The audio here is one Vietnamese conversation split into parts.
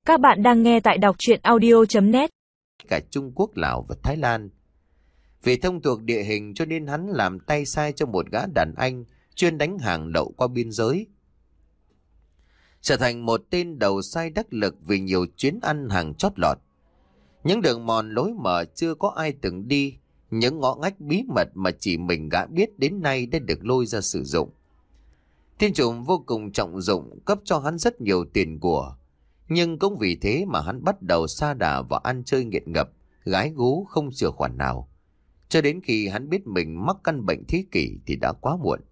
Các bạn đang nghe tại đọc truyện audio.net. Cả Trung Quốc, Lào và Thái Lan. Vì thông thuộc địa hình cho nên hắn làm tay sai cho một gã đàn anh chuyên đánh hàng lậu qua biên giới. Trở thành một tên đầu sai đắc lực vì nhiều chuyến ăn hàng chót lọt. Những đường mòn lối mở chưa có ai từng đi, những ngõ ngách bí mật mà chỉ mình gã biết đến nay đã được lôi ra sử dụng. Thiên chủ vô cùng trọng dụng, cấp cho hắn rất nhiều tiền của. Nhưng cũng vì thế mà hắn bắt đầu sa đà vào ăn chơi nghiện ngập, gái gú không chừa khoản nào. Cho đến khi hắn biết mình mắc căn bệnh thế kỷ thì đã quá muộn.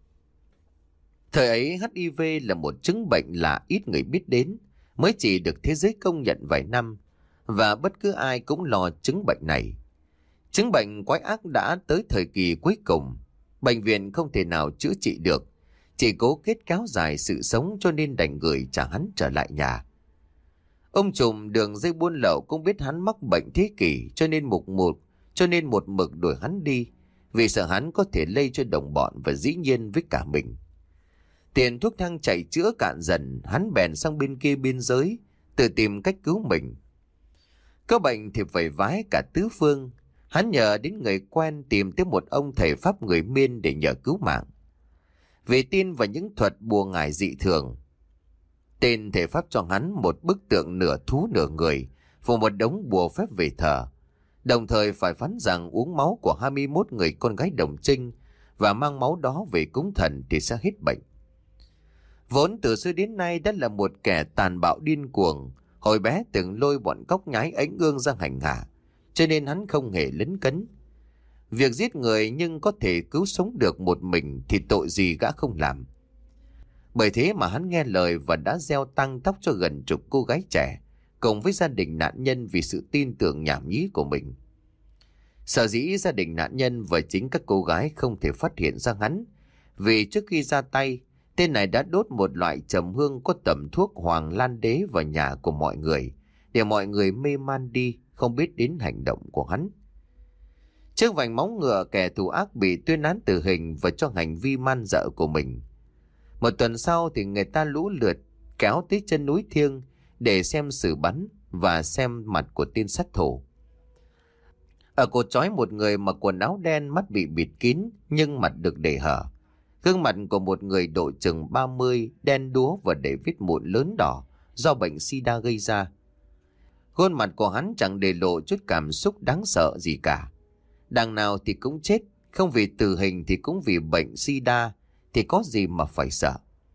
Thời ấy HIV là một chứng bệnh lạ ít người biết đến, mới chỉ được thế giới công nhận vài năm, và bất cứ ai cũng lo chứng bệnh này. Chứng bệnh quái ác đã tới thời kỳ cuối cùng, bệnh viện không thể nào chữa trị được, chỉ cố kết kéo dài sự sống cho nên đành gửi trả hắn trở lại nhà. Ông trùm đường dây buôn lậu cũng biết hắn mắc bệnh thế kỷ cho nên một mực đuổi hắn đi, vì sợ hắn có thể lây cho đồng bọn và dĩ nhiên với cả mình. Tiền thuốc thang chạy chữa cạn dần, hắn bèn sang bên kia biên giới, tự tìm cách cứu mình. Có bệnh thì phải vái cả tứ phương, hắn nhờ đến người quen tìm tới một ông thầy pháp người Miên để nhờ cứu mạng. Vì tin vào những thuật bùa ngải dị thường, tên thầy pháp cho hắn một bức tượng nửa thú nửa người và một đống bùa phép về thờ, đồng thời phải phán rằng uống máu của 21 người con gái đồng trinh và mang máu đó về cúng thần thì sẽ hết bệnh. Vốn từ xưa đến nay đã là một kẻ tàn bạo điên cuồng, hồi bé từng lôi bọn cóc nhái ánh ương ra hành hạ, cho nên hắn không hề lấn cấn. Việc giết người nhưng có thể cứu sống được một mình thì tội gì gã không làm. Bởi thế mà hắn nghe lời và đã gieo tăng tóc cho gần chục cô gái trẻ, cùng với gia đình nạn nhân vì sự tin tưởng nhảm nhí của mình. Sở dĩ gia đình nạn nhân và chính các cô gái không thể phát hiện ra hắn, vì trước khi ra tay, tên này đã đốt một loại trầm hương có tẩm thuốc Hoàng Lan Đế vào nhà của mọi người, để mọi người mê man đi, không biết đến hành động của hắn. Trước vành móng ngựa, kẻ thù ác bị tuyên án tử hình và cho hành vi man dợ của mình. Một tuần sau thì người ta lũ lượt kéo tới chân núi Thiêng để xem xử bắn và xem mặt của tên sát thủ. Ở cột trói một người mặc quần áo đen, mắt bị bịt kín nhưng mặt được để hở. Gương mặt của một người độ chừng 30, đen đúa và để vết mụn lớn đỏ do bệnh sida gây ra. Khuôn mặt của hắn chẳng để lộ chút cảm xúc đáng sợ gì cả. Đằng nào thì cũng chết, không vì tử hình thì cũng vì bệnh sida, thì có gì mà phải sợ.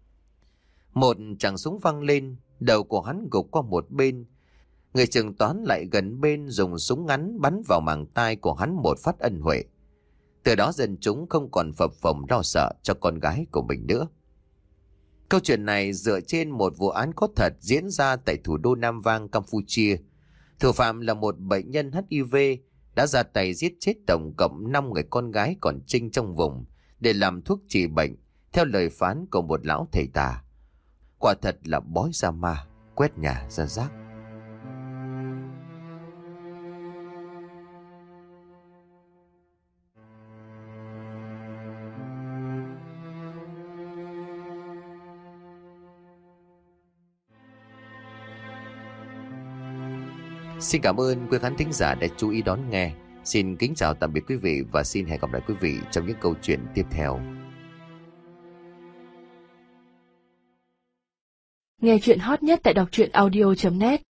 Một tràng súng văng lên, đầu của hắn gục qua một bên. Người chừng toán lại gần bên dùng súng ngắn bắn vào màng tai của hắn một phát ân huệ. Từ đó dân chúng không còn phập phồng lo sợ cho con gái của mình nữa. Câu chuyện này dựa trên một vụ án có thật diễn ra tại thủ đô Nam Vang, Campuchia. Thủ phạm là một bệnh nhân HIV đã ra tay giết chết tổng cộng 5 người con gái còn trinh trong vùng để làm thuốc trị bệnh, theo lời phán của một lão thầy tà. Quả thật là bói ra ma, quét nhà ra rác. Xin cảm ơn quý khán thính giả đã chú ý đón nghe. Xin kính chào tạm biệt quý vị và xin hẹn gặp lại quý vị trong những câu chuyện tiếp theo. Nghe chuyện hot nhất tại đọc truyện audio.net.